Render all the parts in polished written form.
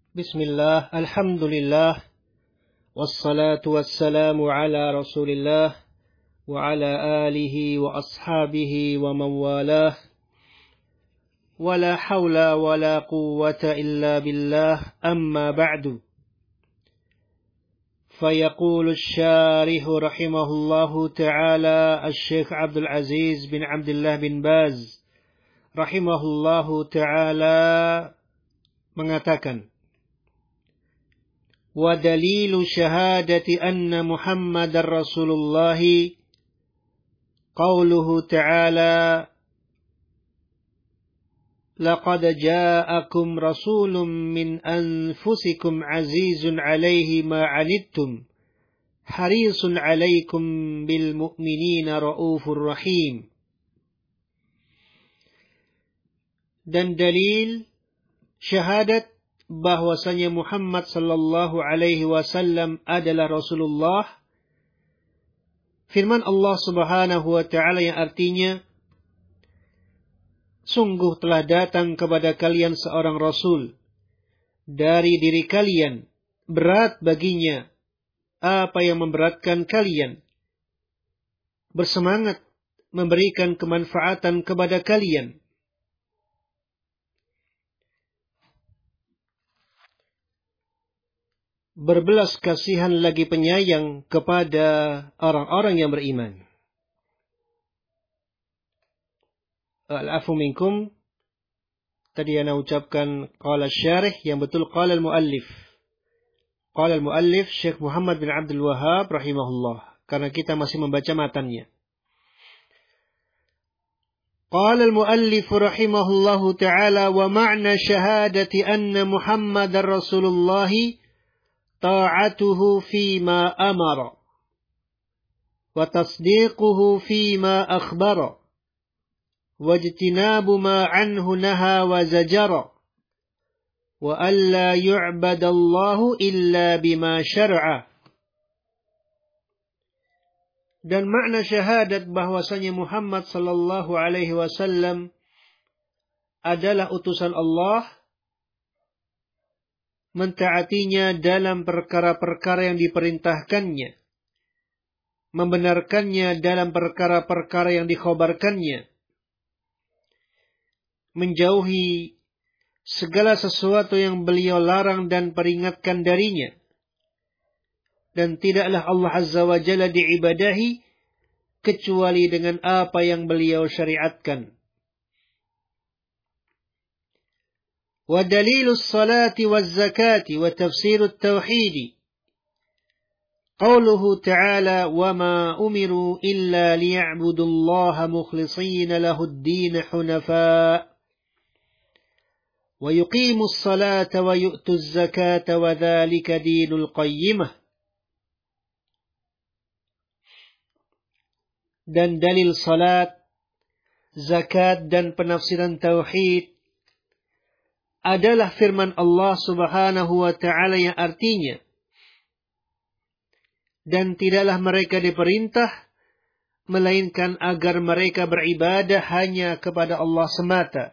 Bismillah, alhamdulillah, wassalatu wassalamu ala rasulillah, wa ala alihi wa ashabihi wa mawalah, wa la hawla wa la quwwata illa billah, amma ba'du. فيقول الشارح رحمه الله تعالى الشيخ عبد العزيز بن عبد الله بن باز رحمه الله تعالى mengatakan, ودليل شهادة أن محمد رسول الله قوله تعالى لقد جاءكم رسول من أنفسكم عزيز عليه ما عنتم حريص عليكم بالمؤمنين رؤوف رحيم. Dan dalil syahadat bahwasanya Muhammad sallallahu alaihi wasallam adalah Rasulullah, firman Allah Subhanahu wa taala yang artinya, sungguh telah datang kepada kalian seorang rasul dari diri kalian, berat baginya apa yang memberatkan kalian, bersemangat memberikan kemanfaatan kepada kalian. Berbelas kasihan lagi penyayang kepada orang-orang yang beriman. Al-afu minkum, tadi ana ucapkan qala syarih, yang betul qala al-muallif. Qala al-muallif Syekh Muhammad bin Abdul Wahhab rahimahullah, karena kita masih membaca matannya. Qala al-muallif rahimahullahu ta'ala, wa ma'na syahadati anna Muhammadar Rasulullah طاعته فيما أمر وتصديقه فيما أخبر واجتناب ما عنه نهى وزجر وألا يعبد الله إلا بما شرع. Dan makna syahadat bahwasanya Muhammad sallallahu alaihi wasallam adalah utusan Allah, mentaatinya dalam perkara-perkara yang diperintahkannya, membenarkannya dalam perkara-perkara yang dikhabarkannya, menjauhi segala sesuatu yang beliau larang dan peringatkan darinya, dan tidaklah Allah Azza wa Jalla diibadahi kecuali dengan apa yang beliau syariatkan. ودليل الصلاة والزكاة وتفسير التوحيد قوله تعالى وما أمروا إلا ليعبدوا الله مخلصين له الدين حنفاء ويقيموا الصلاة ويؤتوا الزكاة وذلك دين القيمة. Dan dalil salat, zakat dan penafsiran tauhid adalah firman Allah Subhanahu wa ta'ala yang artinya, dan tidaklah mereka diperintah melainkan agar mereka beribadah hanya kepada Allah semata,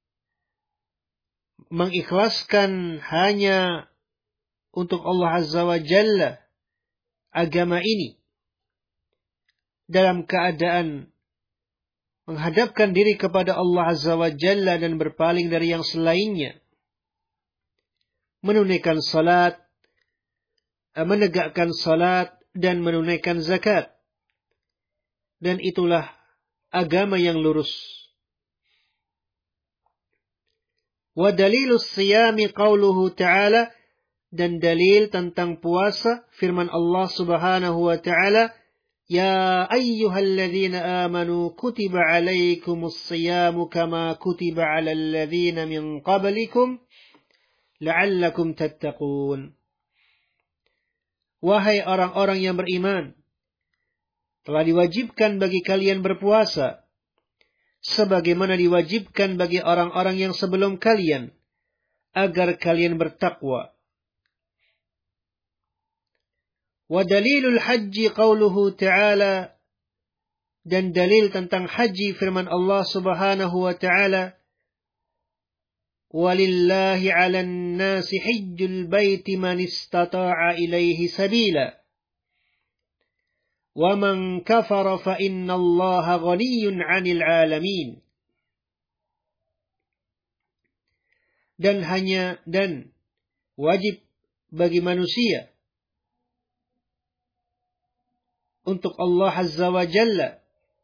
mengikhlaskan hanya untuk Allah Azza wa Jalla agama ini, dalam keadaan menghadapkan diri kepada Allah Azza wa Jalla dan berpaling dari yang selainnya, menunaikan salat, menegakkan salat dan menunaikan zakat. Dan itulah agama yang lurus. Wa dalilus siyami qauluhu ta'ala, dan dalil tentang puasa firman Allah Subhanahu wa ta'ala, ya ayyuhalladzina amanu kutiba alaikumus siyamu kama kutiba alal ladzina min qablikum la'allakum tattaqun. Wahai orang-orang yang beriman, telah diwajibkan bagi kalian berpuasa sebagaimana diwajibkan bagi orang-orang yang sebelum kalian, agar kalian bertakwa. Wa dalilul haji qauluhu ta'ala, dan dalil tentang haji firman Allah Subhanahu wa ta'ala, walillahi 'alan nasi hajjul baiti man istata'a ilaihi sabila wa man kafara fa innallaha ghaniyyun 'anil 'alamin. Dan wajib bagi manusia untuk Allah Azza wa Jalla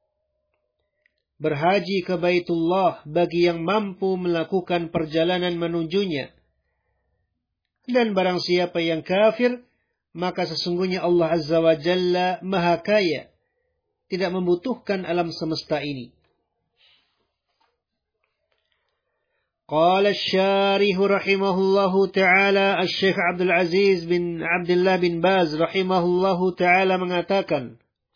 berhaji ke Baitullah bagi yang mampu melakukan perjalanan menujunya. Dan barang siapa yang kafir, maka sesungguhnya Allah Azza wa Jalla Maha Kaya, tidak membutuhkan alam semesta ini. Qala asy-syarih rahimahullahu ta'ala, Asy-Syaikh Abdul Aziz bin Abdullah bin Baz rahimahullahu ta'ala mengatakan,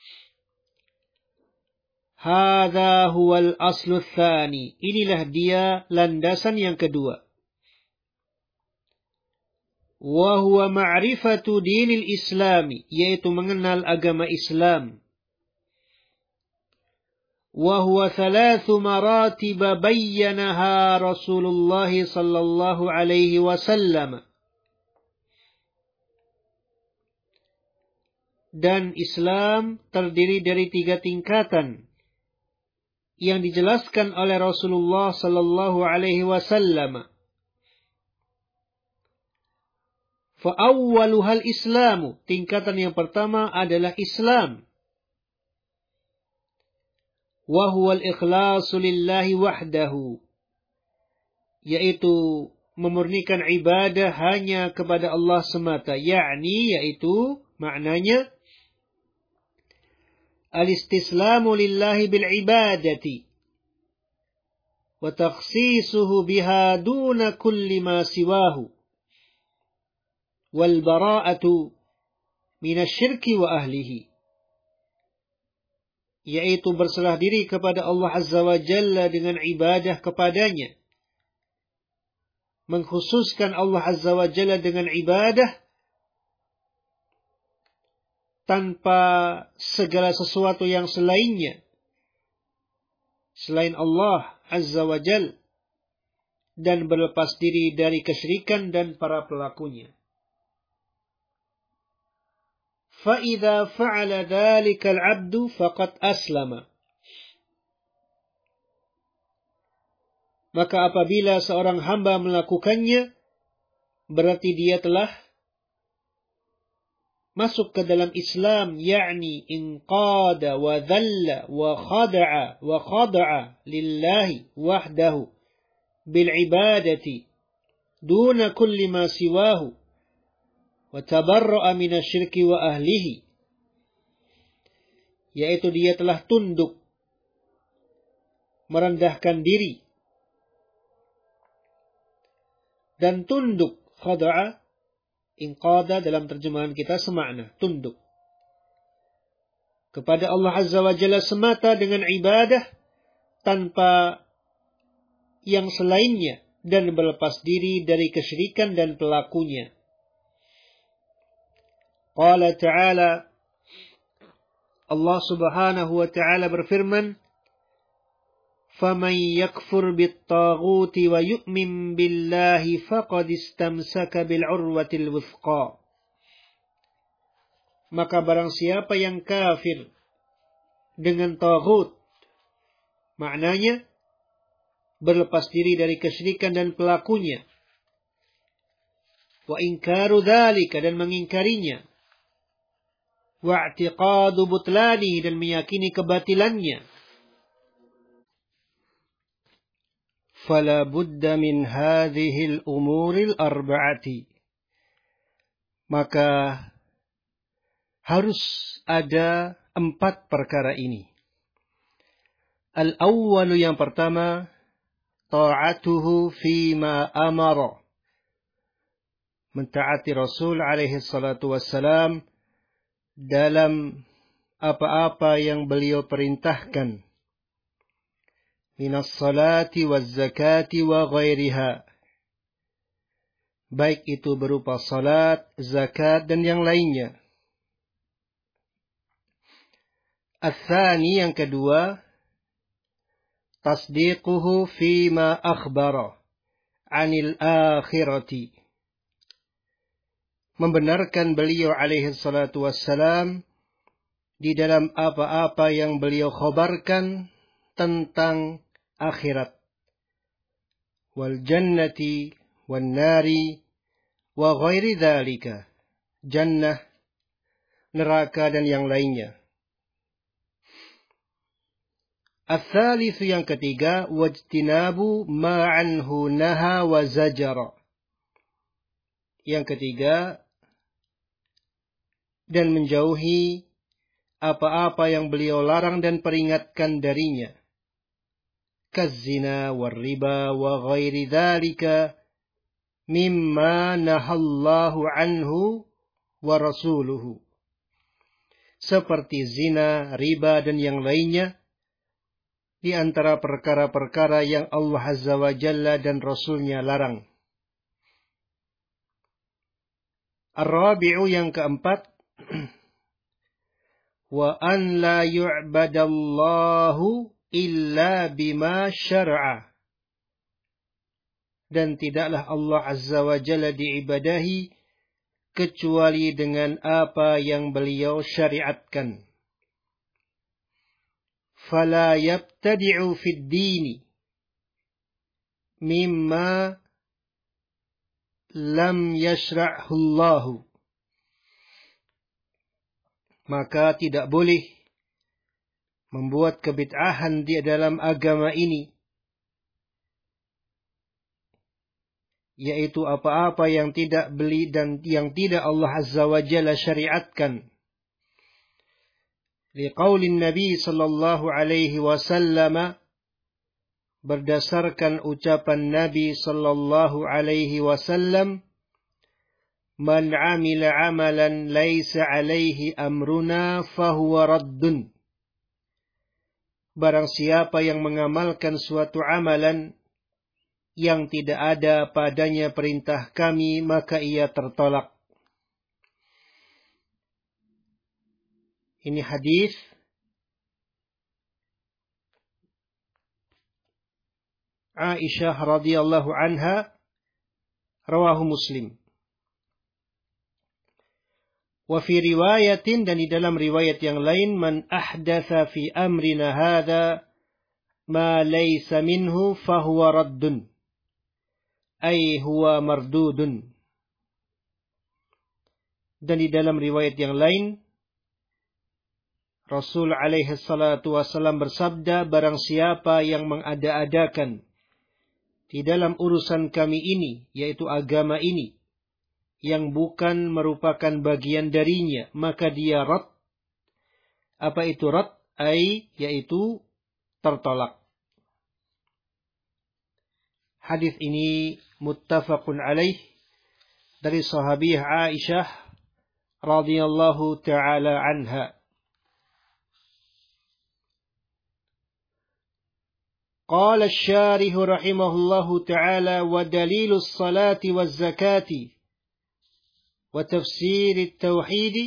Hadza huwal aslu tsani. Inilah dia landasan yang kedua. Wa huwa ma'rifatu dinil Islami, yaitu mengenal agama Islam. Wa huwa thalathu maratib bayyanaha Rasulullah sallallahu alaihi wasallam. Dan Islam terdiri dari 3 tingkatan yang dijelaskan oleh Rasulullah sallallahu alaihi wasallam. Fa awwaluhal Islamu, tingkatan yang pertama adalah Islam. Wa huwal ikhlasu lillahi wahdahu, yaitu memurnikan ibadah hanya kepada Allah semata, yaitu maknanya al-istislamu lillahi bil ibadati wa takhsisuhu biha duna kulli ma siwahu wal bara'atu minasyirki wa ahlihi, yaitu berserah diri kepada Allah Azza wa Jalla dengan ibadah kepadanya, mengkhususkan Allah Azza wa Jalla dengan ibadah tanpa segala sesuatu yang selainnya, selain Allah Azza wa Jalla, dan berlepas diri dari kesyirikan dan para pelakunya. فَإِذَا فَعَلَ ذَلِكَ الْعَبْدُ فَقَدْ أَسْلَمَ. Maka apabila seorang hamba melakukannya, berarti dia telah masuk ke dalam Islam, yakni inqada wa dhalla wa khada'a lillahi wahdahu bil ibadati duna kulli ma siwahu wa tabarra'a minasyirki wa ahlihi, yaitu dia telah tunduk, merendahkan diri, dan tunduk, khada'a, inqada dalam terjemahan kita semakna, tunduk kepada Allah Azza wa Jalla semata dengan ibadah tanpa yang selainnya, dan berlepas diri dari kesyirikan dan pelakunya. Qala ta'ala, Allah subhanahu wa ta'ala berfirman, فَمَنْ يَكْفُرْ بِالطَّاغُوتِ وَيُؤْمِنْ بِاللَّهِ فَقَدْ اسْتَمْسَكَ بِالْعُرْوَةِ الْوُثْقَى. Maka barang siapa yang kafir dengan taghut, maknanya berlepas diri dari kesyirikan dan pelakunya, wa inkaru dzalika, dan mengingkarinya, wa i'tiqadu butlani, dan meyakini kebatilannya, fala budda min hadhil umuril arba'ati, maka harus ada 4 perkara ini. Al-awwalu, yang pertama, ta'atuhu fima amara, mentaati Rasul alaihi salatu wassalam dalam apa-apa yang beliau perintahkan, minas salati waz zakati wa ghairiha, baik itu berupa salat, zakat, dan yang lainnya. Ats-tsani, yang kedua, tasdiquhu fima akhbara, 'anil akhirati. Membenarkan beliau alaihi salatu wassalam di dalam apa-apa yang beliau khabarkan tentang akhirat. Wal jannati wan nari wa ghairi dzalika. Jannah, neraka dan yang lainnya. Ats-tsalits yang ketiga, wajtinabu ma anhu naha wa zajara. Yang ketiga, dan menjauhi apa-apa yang beliau larang dan peringatkan darinya. Kazzina war riba wa ghairi dzalika mimma nahallahu anhu wa rasuluhu. Seperti zina, riba dan yang lainnya di antara perkara-perkara yang Allah Azza wa Jalla dan Rasulnya larang. Ar-rabi'u yang keempat, wa an la yu'badallahu illa bima syar'a. Dan tidaklah Allah Azza wa Jalla diibadahi kecuali dengan apa yang beliau syariatkan. Fala yabtadi'u fid dini mimma lam yashra'hu Allahu. Maka tidak boleh membuat kebid'ahan di dalam agama ini, yaitu apa-apa yang tidak beli dan yang tidak Allah Azza wa Jalla syariatkan. Liqaulin Nabi sallallahu alaihi wasallam, berdasarkan ucapan Nabi sallallahu alaihi wasallam, man amila amalan laisa alaihi amruna fahuwa raddun. Barang siapa yang mengamalkan suatu amalan yang tidak ada padanya perintah kami, maka ia tertolak. Ini hadis Aisyah radhiyallahu anha, rawahu Muslim. Wa fi riwayatin, dan di dalam riwayat yang lain, man ahdatsa fi amrina hadza ma laysa minhu fahuwa raddun. Ay huwa mardudun. Dan di dalam riwayat yang lain, Rasul alaihi salatu wasallam bersabda, barang siapa yang mengada-adakan di dalam urusan kami ini, yaitu agama ini, yang bukan merupakan bagian darinya, maka dia rad. Apa itu rad? Yaitu tertolak. Hadis ini muttafaqun alaih dari sahabiyah Aisyah radhiyallahu taala anha. قال الشارح رحمه الله تعالى ودليل الصلاة والزكاة وتفسير التوحيد,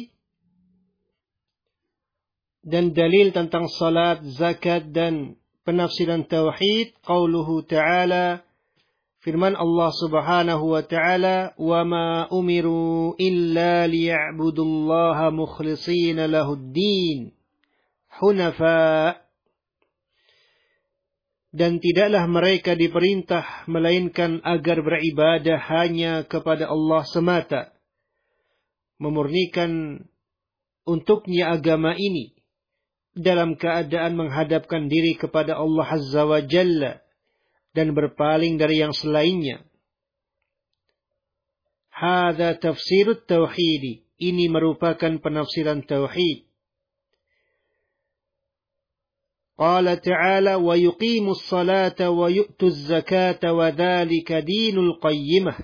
dan dalil tentang salat, zakat dan penafsiran tauhid, qauluhu ta'ala, firman Allah Subhanahu wa ta'ala, wa ma umiru illa liya'budullaha mukhlishina lahud-din hunafa. Dan tidaklah mereka diperintah melainkan agar beribadah hanya kepada Allah semata, memurnikan untuknya agama ini dalam keadaan menghadapkan diri kepada Allah Azza wa Jalla dan berpaling dari yang selainnya. Hadza tafsirut tauhid, ini merupakan penafsiran tauhid. Qala ta'ala wa yuqimus salata wa yu'tuz zakata wa dzalika dinul qayyimah.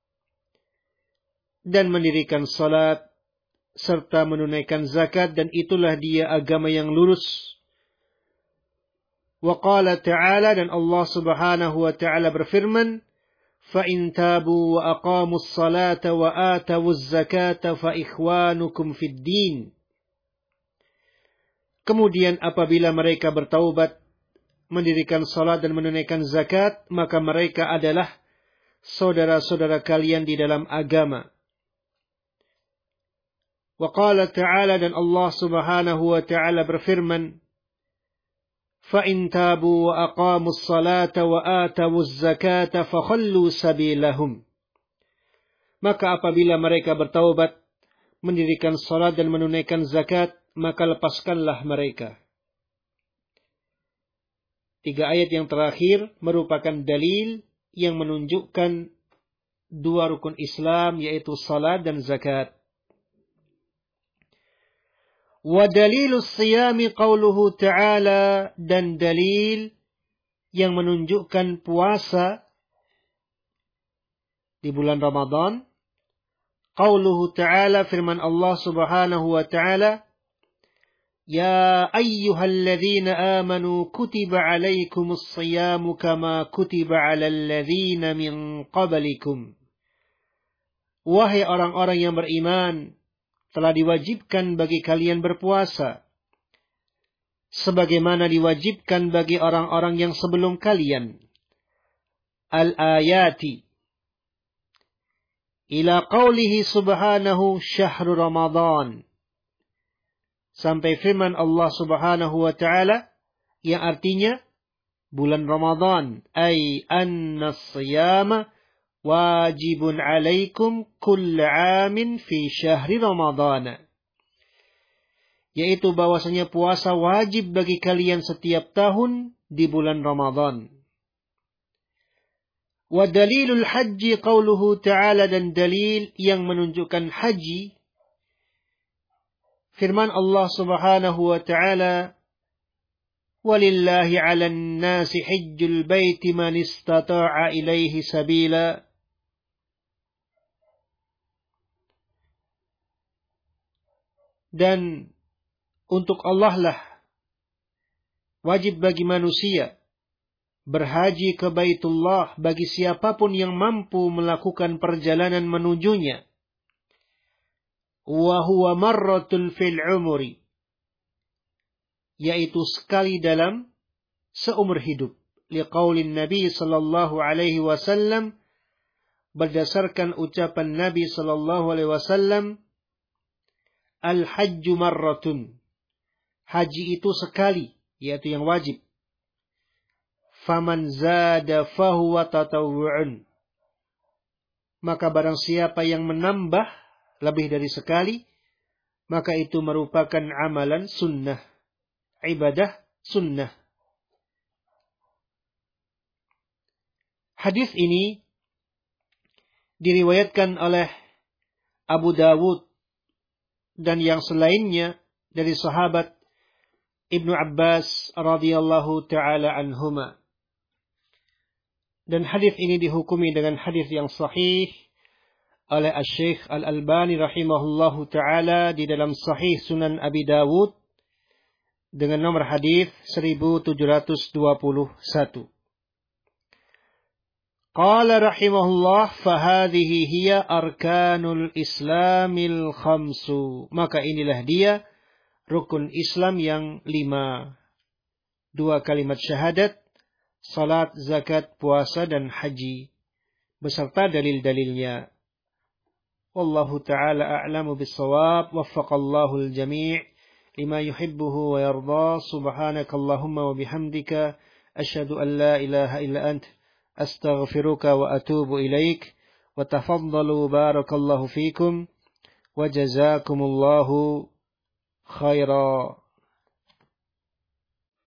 Dan mendirikan salat serta menunaikan zakat, dan itulah dia agama yang lurus. Wa qala ta'ala, dan Allah Subhanahu wa ta'ala berfirman, fa in tabu wa aqamus salata wa atawuz zakata fa ikhwanukum fid din. Kemudian apabila mereka bertaubat, mendirikan salat dan menunaikan zakat, maka mereka adalah saudara-saudara kalian di dalam agama. Wa qala ta'ala, dan Allah subhanahu wa ta'ala berfirman, فَإِنْ تَابُوا وَأَقَامُوا الصَّلَاةَ وَآتَوُوا الزَّكَاةَ فَخَلُّوا سَبِيلَهُمْ. Maka apabila mereka bertaubat, mendirikan salat dan menunaikan zakat, maka lepaskanlah mereka. 3 ayat yang terakhir merupakan dalil yang menunjukkan 2 rukun Islam, yaitu salat dan zakat. Wa dalilus siyami qauluhu ta'ala, dan dalil yang menunjukkan puasa di bulan Ramadan, qauluhu ta'ala, firman Allah subhanahu wa ta'ala, ya ayyuhalladzina amanu kutiba alaikumus siyamu kama kutiba alal ladzina min qablikum. Wahai orang-orang yang beriman, telah diwajibkan bagi kalian berpuasa sebagaimana diwajibkan bagi orang-orang yang sebelum kalian. Al-ayati ila qawlihi subhanahu syahru Ramadan, sampai firman Allah subhanahu wa ta'ala yang artinya bulan Ramadan, ay anna siyama wajibun alaikum kull amin fi syahri Ramadhan, yaitu bahwasanya puasa wajib bagi kalian setiap tahun di bulan Ramadan. Wa dalilul haji qauluhu ta'ala, dan dalil yang menunjukkan haji, firman Allah subhanahu wa ta'ala, walillahi 'alan nasi hajjul baiti man istata'a ilaihi sabila. Dan untuk Allah lah wajib bagi manusia berhaji ke Baitullah bagi siapapun yang mampu melakukan perjalanan menujunya. Wa huwa marratun fil umri, yaitu sekali dalam seumur hidup. Liqaulin Nabi sallallahu alaihi wasallam, berdasarkan ucapan Nabi sallallahu alaihi wasallam, al-hajju marratun, haji itu sekali, yaitu yang wajib. Faman zada fahuwa tatawwu'un, maka barang siapa yang menambah lebih dari sekali, maka itu merupakan amalan sunnah, ibadah sunnah. Hadis ini diriwayatkan oleh Abu Dawud dan yang selainnya dari sahabat Ibnu Abbas radhiyallahu taala anhuma. Dan hadis ini dihukumi dengan hadis yang sahih oleh Asy-Syaikh Al-Albani rahimahullahu taala di dalam Sahih Sunan Abi Dawud dengan nomor hadis 1721. Qala rahimahullah, fahadhihi hiya arkanul islamil khamsu, maka inilah dia rukun Islam yang 5. 2 kalimat syahadat, salat, zakat, puasa, dan haji, beserta dalil-dalilnya. Wallahu ta'ala a'lamu bis-shawab, waffaqallahu al-jami' lima yuhibbuhu wa yarda. Subhanakallahumma wa bihamdika, asyhadu an la ilaha illa ant, astaghfiruka wa atubu ilaik. Wa tafaddalu, barakallahu fikum, wa jazakumullahu khaira.